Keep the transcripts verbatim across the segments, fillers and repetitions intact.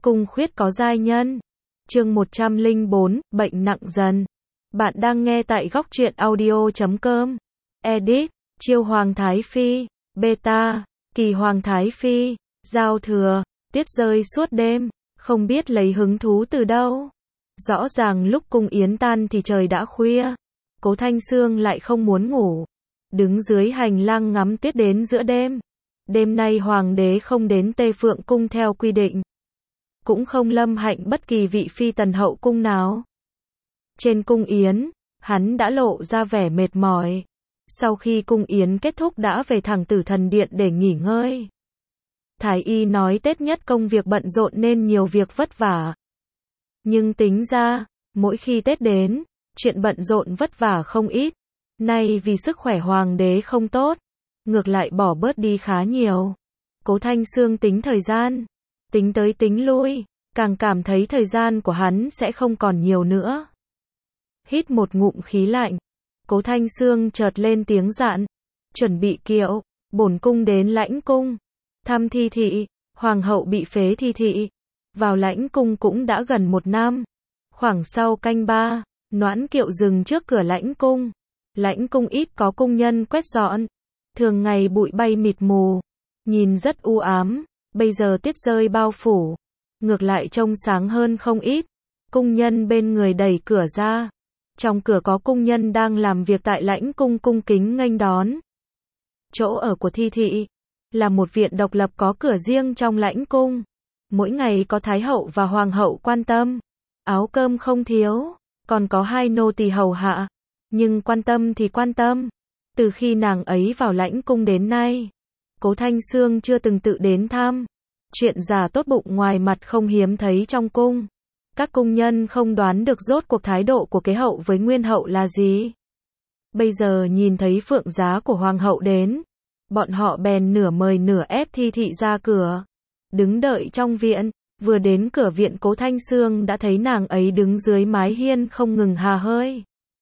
Cung khuyết có giai nhân. Chương một trăm lẻ bốn, bệnh nặng dần. Bạn đang nghe tại góc truyện audio chấm com. Edit, Chiêu Hoàng Thái Phi, Beta, Kỳ Hoàng Thái Phi, Giao Thừa, Tiết rơi suốt đêm, không biết lấy hứng thú từ đâu. Rõ ràng lúc cung yến tan thì trời đã khuya. Cố Thanh Sương lại không muốn ngủ. Đứng dưới hành lang ngắm tuyết đến giữa đêm. Đêm nay hoàng đế không đến Tây Phượng cung theo quy định. Cũng không lâm hạnh bất kỳ vị phi tần hậu cung nào. Trên cung yến, hắn đã lộ ra vẻ mệt mỏi. Sau khi cung yến kết thúc đã về thẳng Tử Thần Điện để nghỉ ngơi. Thái y nói Tết nhất công việc bận rộn nên nhiều việc vất vả. Nhưng tính ra, mỗi khi Tết đến, chuyện bận rộn vất vả không ít. Nay vì sức khỏe hoàng đế không tốt, ngược lại bỏ bớt đi khá nhiều. Cố Thanh Sương tính thời gian, tính tới tính lui, càng cảm thấy thời gian của hắn sẽ không còn nhiều nữa. Hít một ngụm khí lạnh, Cố Thanh Sương chợt lên tiếng dặn, chuẩn bị kiệu, bổn cung đến lãnh cung, thăm Thi thị, hoàng hậu bị phế Thi thị, vào lãnh cung cũng đã gần một năm. Khoảng sau canh ba, noãn kiệu dừng trước cửa lãnh cung. Lãnh cung ít có cung nhân quét dọn, thường ngày bụi bay mịt mù, nhìn rất u ám, bây giờ tuyết rơi bao phủ, ngược lại trông sáng hơn không ít. Cung nhân bên người đẩy cửa ra, trong cửa có cung nhân đang làm việc tại lãnh cung cung kính nghênh đón. Chỗ ở của Thi thị là một viện độc lập có cửa riêng trong lãnh cung, mỗi ngày có thái hậu và hoàng hậu quan tâm, áo cơm không thiếu, còn có hai nô tỳ hầu hạ. Nhưng quan tâm thì quan tâm, từ khi nàng ấy vào lãnh cung đến nay, Cố Thanh Sương chưa từng tự đến thăm. Chuyện giả tốt bụng ngoài mặt không hiếm thấy trong cung. Các cung nhân không đoán được rốt cuộc thái độ của kế hậu với nguyên hậu là gì. Bây giờ nhìn thấy phượng giá của hoàng hậu đến, bọn họ bèn nửa mời nửa ép Thi thị ra cửa, đứng đợi trong viện. Vừa đến cửa viện Cố Thanh Sương đã thấy nàng ấy đứng dưới mái hiên không ngừng hà hơi,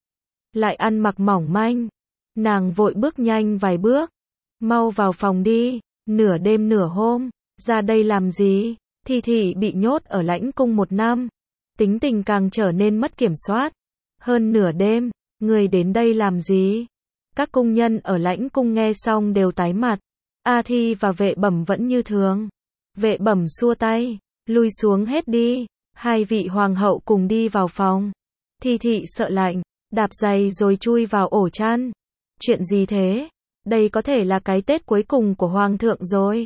lại ăn mặc mỏng manh. Nàng vội bước nhanh vài bước, mau vào phòng đi, nửa đêm nửa hôm, ra đây làm gì? Thi thị bị nhốt ở lãnh cung một năm, tính tình càng trở nên mất kiểm soát. Hơn nửa đêm, người đến đây làm gì? Các cung nhân ở lãnh cung nghe xong đều tái mặt. A Thi và Vệ Bẩm vẫn như thường. Vệ Bẩm xua tay, lui xuống hết đi. Hai vị hoàng hậu cùng đi vào phòng. Thi thị sợ lạnh, đạp giày rồi chui vào ổ chăn. Chuyện gì thế? Đây có thể là cái Tết cuối cùng của hoàng thượng rồi.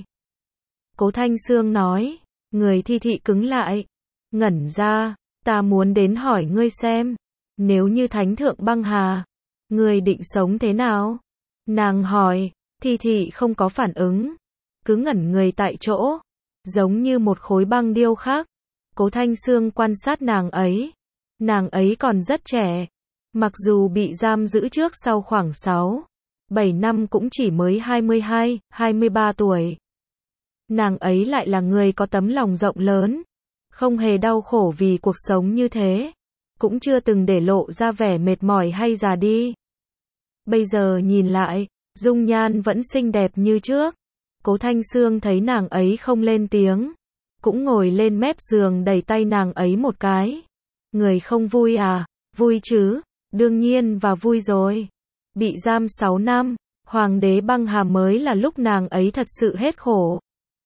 Cố Thanh Sương nói. Người Thi thị cứng lại, ngẩn ra. Ta muốn đến hỏi ngươi xem, nếu như thánh thượng băng hà, ngươi định sống thế nào? Nàng hỏi. Thi thị không có phản ứng, cứ ngẩn người tại chỗ, giống như một khối băng điêu khắc. Cố Thanh Sương quan sát nàng ấy. Nàng ấy còn rất trẻ. Mặc dù bị giam giữ trước sau khoảng sáu, bảy năm cũng chỉ mới hai mươi hai, hai mươi ba tuổi. Nàng ấy lại là người có tấm lòng rộng lớn, không hề đau khổ vì cuộc sống như thế, cũng chưa từng để lộ ra vẻ mệt mỏi hay già đi. Bây giờ nhìn lại, dung nhan vẫn xinh đẹp như trước. Cố Thanh Sương thấy nàng ấy không lên tiếng, cũng ngồi lên mép giường đẩy tay nàng ấy một cái. Người không vui à? Vui chứ. Đương nhiên và vui rồi. Bị giam sáu năm, hoàng đế băng hà mới là lúc nàng ấy thật sự hết khổ.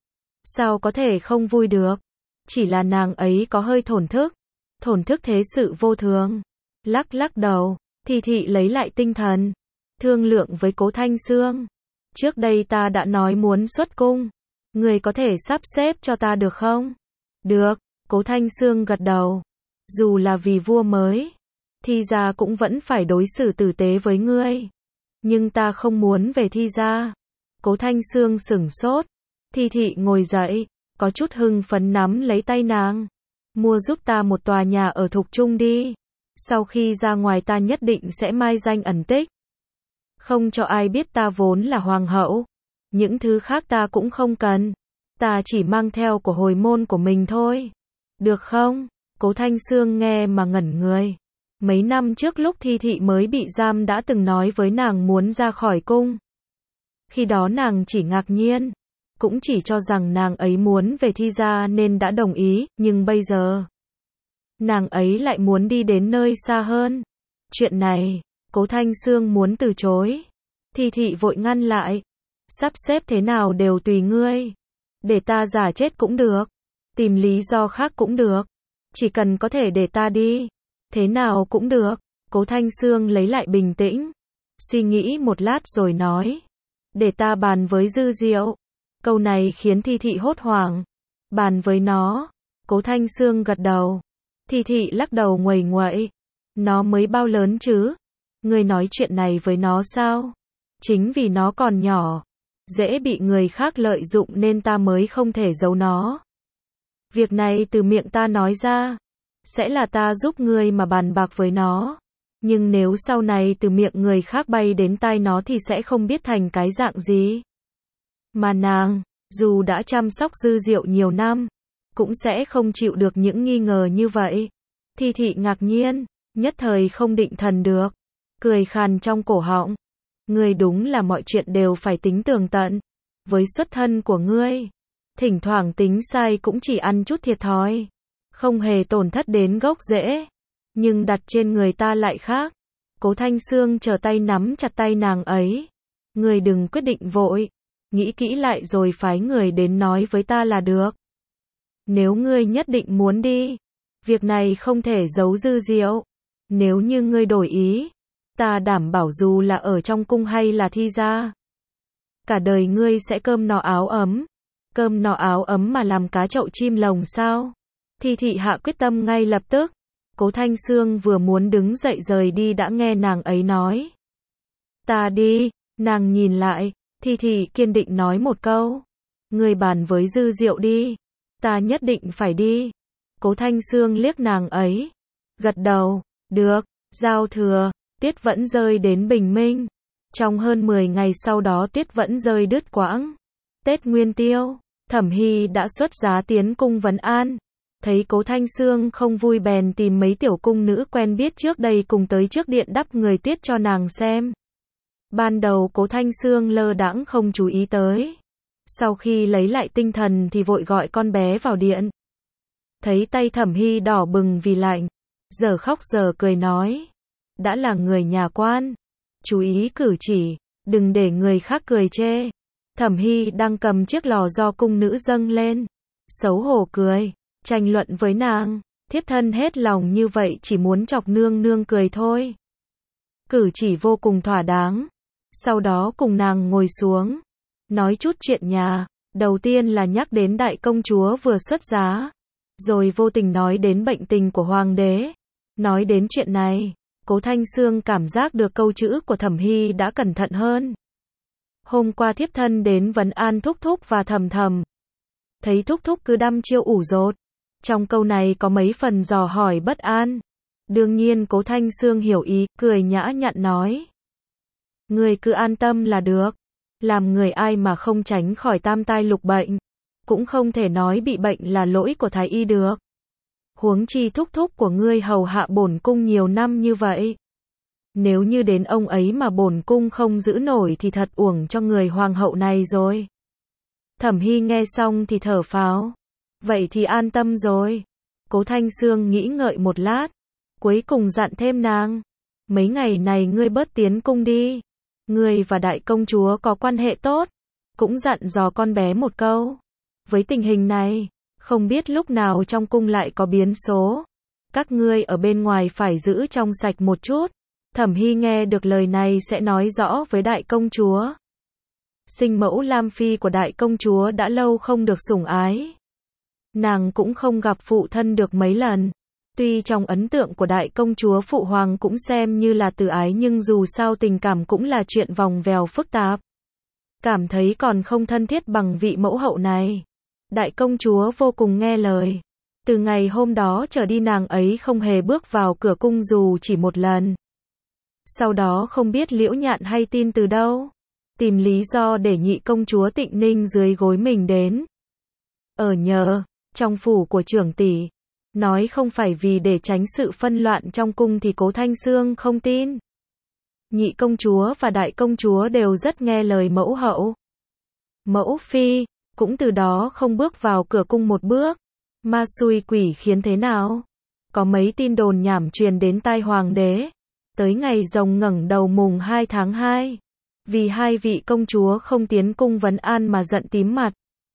Sao có thể không vui được? Chỉ là nàng ấy có hơi thổn thức. Thổn thức thế sự vô thường. Lắc lắc đầu, Thi thị lấy lại tinh thần, thương lượng với Cố Thanh Sương. Trước đây ta đã nói muốn xuất cung. Người có thể sắp xếp cho ta được không? Được, Cố Thanh Sương gật đầu. Dù là vì vua mới, Thi gia cũng vẫn phải đối xử tử tế với ngươi. Nhưng ta không muốn về Thi gia. Cố Thanh Sương sửng sốt. Thi thị ngồi dậy, có chút hưng phấn nắm lấy tay nàng. Mua giúp ta một tòa nhà ở Thục Trung đi. Sau khi ra ngoài ta nhất định sẽ mai danh ẩn tích. Không cho ai biết ta vốn là hoàng hậu. Những thứ khác ta cũng không cần. Ta chỉ mang theo của hồi môn của mình thôi. Được không? Cố Thanh Sương nghe mà ngẩn người. Mấy năm trước lúc Thi thị mới bị giam đã từng nói với nàng muốn ra khỏi cung. Khi đó nàng chỉ ngạc nhiên. cũng chỉ cho rằng nàng ấy muốn về Thi gia nên đã đồng ý, nhưng bây giờ nàng ấy lại muốn đi đến nơi xa hơn. Chuyện này, Cố Thanh Sương muốn từ chối. Thi Thị vội ngăn lại. Sắp xếp thế nào đều tùy ngươi. Để ta giả chết cũng được. Tìm lý do khác cũng được. Chỉ cần có thể để ta đi. Thế nào cũng được. Cố Thanh Sương lấy lại bình tĩnh. Suy nghĩ một lát rồi nói. Để ta bàn với Dư Diệu. Câu này khiến Thi Thị hốt hoảng. Bàn với nó. Cố Thanh Sương gật đầu. Thi Thị lắc đầu nguầy nguậy. Nó mới bao lớn chứ? Ngươi nói chuyện này với nó sao? Chính vì nó còn nhỏ, dễ bị người khác lợi dụng nên ta mới không thể giấu nó. Việc này từ miệng ta nói ra, sẽ là ta giúp ngươi mà bàn bạc với nó. Nhưng nếu sau này từ miệng người khác bay đến tai nó thì sẽ không biết thành cái dạng gì. Mà nàng, dù đã chăm sóc Dư Diệu nhiều năm, cũng sẽ không chịu được những nghi ngờ như vậy. Thi Thị ngạc nhiên, nhất thời không định thần được, cười khàn trong cổ họng. Ngươi đúng là mọi chuyện đều phải tính tường tận. Với xuất thân của ngươi, thỉnh thoảng tính sai cũng chỉ ăn chút thiệt thòi, không hề tổn thất đến gốc rễ. Nhưng đặt trên người ta lại khác. Cố Thanh Sương trở tay nắm chặt tay nàng ấy. Ngươi đừng quyết định vội, nghĩ kỹ lại rồi phái người đến nói với ta là được. Nếu ngươi nhất định muốn đi, việc này không thể giấu Dư Diệu. Nếu như ngươi đổi ý, ta đảm bảo dù là ở trong cung hay là Thi gia, cả đời ngươi sẽ cơm no áo ấm. Cơm no áo ấm mà làm cá chậu chim lồng sao? Thi Thị hạ quyết tâm ngay lập tức. Cố Thanh Sương vừa muốn đứng dậy rời đi đã nghe nàng ấy nói. Ta đi. Nàng nhìn lại, Thi Thị kiên định nói một câu. Ngươi bàn với Dư Diệu đi. Ta nhất định phải đi. Cố Thanh Sương liếc nàng ấy. Gật đầu. Được. Giao thừa, tuyết vẫn rơi đến bình minh. Trong hơn mười ngày sau đó tuyết vẫn rơi đứt quãng. Tết Nguyên Tiêu, Thẩm Hy đã xuất giá tiến cung vấn an. Thấy Cố Thanh Sương không vui bèn tìm mấy tiểu cung nữ quen biết trước đây cùng tới trước điện đắp người tuyết cho nàng xem. Ban đầu Cố Thanh Sương lơ đãng không chú ý tới. Sau khi lấy lại tinh thần thì vội gọi con bé vào điện. Thấy tay Thẩm Hy đỏ bừng vì lạnh, giờ khóc giờ cười nói. Đã là người nhà quan, chú ý cử chỉ, đừng để người khác cười chê. Thẩm Hy đang cầm chiếc lò do cung nữ dâng lên. Xấu hổ cười, tranh luận với nàng. Thiếp thân hết lòng như vậy chỉ muốn chọc nương nương cười thôi. Cử chỉ vô cùng thỏa đáng. Sau đó cùng nàng ngồi xuống, nói chút chuyện nhà. Đầu tiên là nhắc đến đại công chúa vừa xuất giá, rồi vô tình nói đến bệnh tình của hoàng đế. Nói đến chuyện này, Cố Thanh Sương cảm giác được câu chữ của Thẩm Hy đã cẩn thận hơn. Hôm qua thiếp thân đến vấn an Thúc Thúc và Thầm Thầm. Thấy Thúc Thúc cứ đăm chiêu ủ rột. Trong câu này có mấy phần dò hỏi bất an. Đương nhiên Cố Thanh Sương hiểu ý, cười nhã nhặn nói. Người cứ an tâm là được. Làm người ai mà không tránh khỏi tam tai lục bệnh. Cũng không thể nói bị bệnh là lỗi của thái y được. Huống chi Thúc Thúc của ngươi hầu hạ bổn cung nhiều năm như vậy. Nếu như đến ông ấy mà bổn cung không giữ nổi thì thật uổng cho người hoàng hậu này rồi. Thẩm Hy nghe xong thì thở phào. Vậy thì an tâm rồi. Cố Thanh Sương nghĩ ngợi một lát, cuối cùng dặn thêm nàng. Mấy ngày này ngươi bớt tiến cung đi. Ngươi và đại công chúa có quan hệ tốt. Cũng dặn dò con bé một câu. Với tình hình này, không biết lúc nào trong cung lại có biến số. Các ngươi ở bên ngoài phải giữ trong sạch một chút. Thẩm Hy nghe được lời này sẽ nói rõ với đại công chúa. Sinh mẫu Lam Phi của đại công chúa đã lâu không được sủng ái. Nàng cũng không gặp phụ thân được mấy lần. Tuy trong ấn tượng của đại công chúa phụ hoàng cũng xem như là từ ái nhưng dù sao tình cảm cũng là chuyện vòng vèo phức tạp. Cảm thấy còn không thân thiết bằng vị mẫu hậu này. Đại công chúa vô cùng nghe lời. Từ ngày hôm đó trở đi nàng ấy không hề bước vào cửa cung dù chỉ một lần. Sau đó không biết Liễu Nhạn hay tin từ đâu, tìm lý do để nhị công chúa Tịnh Ninh dưới gối mình đến. Ở nhờ, trong phủ của trưởng tỷ. Nói không phải vì để tránh sự phân loạn trong cung thì Cố Thanh Sương không tin. Nhị công chúa và đại công chúa đều rất nghe lời mẫu hậu. Mẫu phi, cũng từ đó không bước vào cửa cung một bước. Ma xui quỷ khiến thế nào? Có mấy tin đồn nhảm truyền đến tai hoàng đế. Tới ngày rồng ngẩng đầu mùng hai tháng hai. Vì hai vị công chúa không tiến cung vấn an mà giận tím mặt.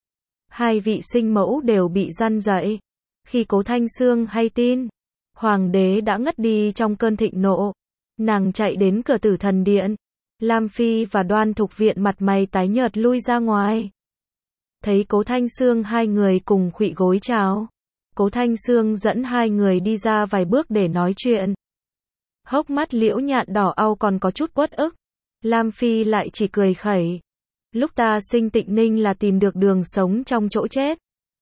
Hai vị sinh mẫu đều bị răn dạy. Khi Cố Thanh Xương hay tin, hoàng đế đã ngất đi trong cơn thịnh nộ. Nàng chạy đến cửa Tử Thần Điện. Lam Phi và Đoan Thục Viện mặt mày tái nhợt lui ra ngoài. Thấy Cố Thanh Xương hai người cùng khuỵu gối chào. Cố Thanh Xương dẫn hai người đi ra vài bước để nói chuyện. Hốc mắt Liễu Nhạn đỏ au còn có chút uất ức. Lam Phi lại chỉ cười khẩy. Lúc ta sinh Tịnh Ninh là tìm được đường sống trong chỗ chết.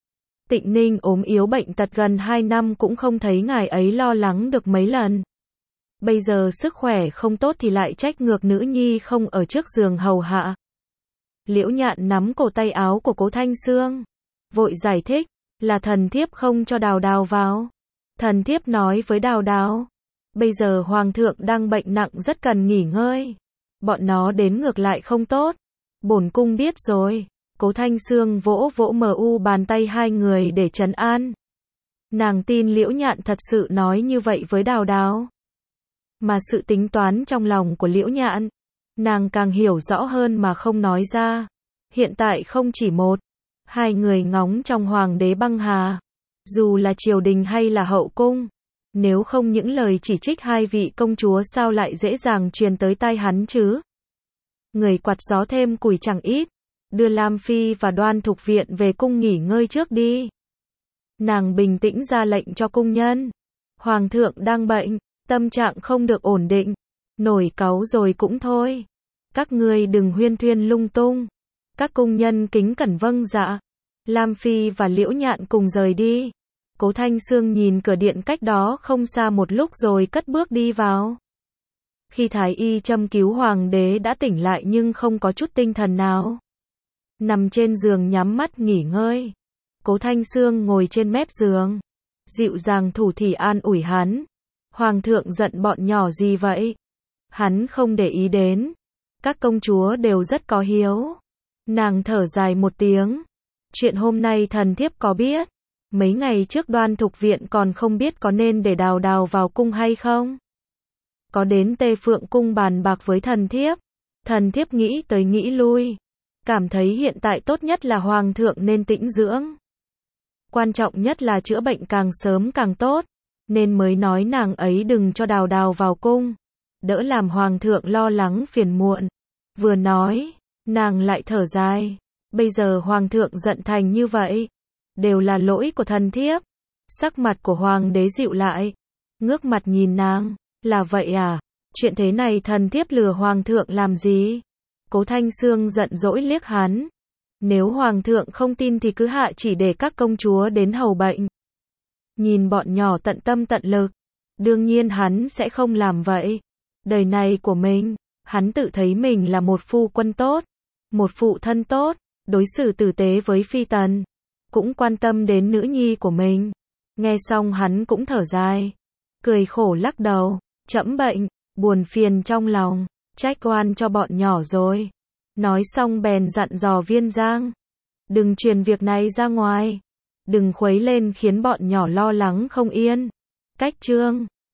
Tịnh Ninh ốm yếu bệnh tật gần hai năm cũng không thấy ngài ấy lo lắng được mấy lần. Bây giờ sức khỏe không tốt thì lại trách ngược nữ nhi không ở trước giường hầu hạ. Liễu Nhạn nắm cổ tay áo của Cố Thanh Xương, vội giải thích, là thần thiếp không cho Đào Đào vào. Thần thiếp nói với Đào Đào, bây giờ hoàng thượng đang bệnh nặng rất cần nghỉ ngơi. Bọn nó đến ngược lại không tốt. Bổn cung biết rồi. Cố Thanh Xương vỗ vỗ mờ u bàn tay hai người để trấn an. Nàng tin Liễu Nhạn thật sự nói như vậy với Đào Đào. Mà sự tính toán trong lòng của Liễu Nhạn, nàng càng hiểu rõ hơn mà không nói ra. Hiện tại không chỉ một, hai người ngóng trong hoàng đế băng hà. Dù là triều đình hay là hậu cung. Nếu không những lời chỉ trích hai vị công chúa sao lại dễ dàng truyền tới tai hắn chứ. Người quạt gió thêm củi chẳng ít. Đưa Lam Phi và Đoan Thục Viện về cung nghỉ ngơi trước đi. Nàng bình tĩnh ra lệnh cho cung nhân. Hoàng thượng đang bệnh, tâm trạng không được ổn định. Nổi cáu rồi cũng thôi. Các ngươi đừng huyên thuyên lung tung. Các cung nhân kính cẩn vâng dạ. Lam Phi và Liễu Nhạn cùng rời đi. Cố Thanh Xương nhìn cửa điện cách đó không xa một lúc rồi cất bước đi vào. Khi thái y châm cứu hoàng đế đã tỉnh lại nhưng không có chút tinh thần nào. Nằm trên giường nhắm mắt nghỉ ngơi. Cố Thanh Xương ngồi trên mép giường, dịu dàng thủ thỉ an ủi hắn. Hoàng thượng giận bọn nhỏ gì vậy? Hắn không để ý đến. Các công chúa đều rất có hiếu. Nàng thở dài một tiếng. Chuyện hôm nay thần thiếp có biết. Mấy ngày trước Đoan Thục Viện còn không biết có nên để Đào Đào vào cung hay không. Có đến Tê Phượng cung bàn bạc với thần thiếp. Thần thiếp nghĩ tới nghĩ lui. Cảm thấy hiện tại tốt nhất là hoàng thượng nên tĩnh dưỡng. Quan trọng nhất là chữa bệnh càng sớm càng tốt. Nên mới nói nàng ấy đừng cho Đào Đào vào cung. Đỡ làm hoàng thượng lo lắng phiền muộn. Vừa nói, nàng lại thở dài. Bây giờ hoàng thượng giận thành như vậy. Đều là lỗi của thần thiếp. Sắc mặt của hoàng đế dịu lại. Ngước mặt nhìn nàng. Là vậy à? Chuyện thế này thần thiếp lừa hoàng thượng làm gì? Cố Thanh Xương giận dỗi liếc hắn. Nếu hoàng thượng không tin thì cứ hạ chỉ để các công chúa đến hầu bệnh. Nhìn bọn nhỏ tận tâm tận lực. Đương nhiên hắn sẽ không làm vậy. Đời này của mình, hắn tự thấy mình là một phu quân tốt. Một phụ thân tốt. Đối xử tử tế với phi tần. Cũng quan tâm đến nữ nhi của mình. Nghe xong hắn cũng thở dài. Cười khổ lắc đầu. Trẫm bệnh, buồn phiền trong lòng. Trách oan cho bọn nhỏ rồi. Nói xong bèn dặn dò Viên Giang. Đừng truyền việc này ra ngoài. Đừng khuấy lên khiến bọn nhỏ lo lắng không yên. Cách chương